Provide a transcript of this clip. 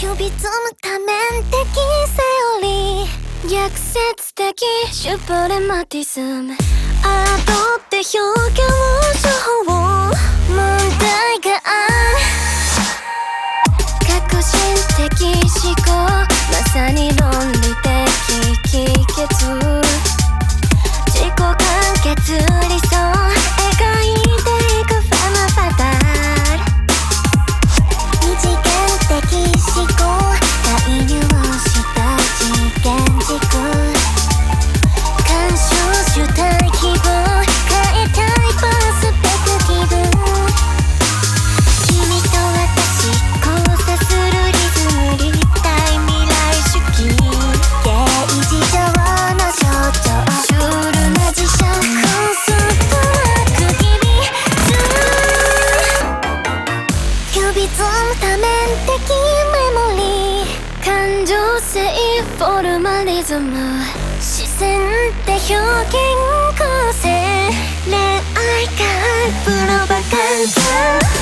呼び込む多面的セオリー、逆説的シュプレマティズム、アートって表現手法、問題がある革新的思考、まさに論理的帰結、自己完結理想描いていくファマファタール、二次元的思考介入した次元軸、干渉主体希望変えたいパースペクティブ、君と私交差するリズム、立体未来主義、形而上の象徴、シュールな自社コンストラクティビズム、呼び込む多面的メモリー、感情性フォルマリズム、視線で表現構成、恋愛観プロパガンダ、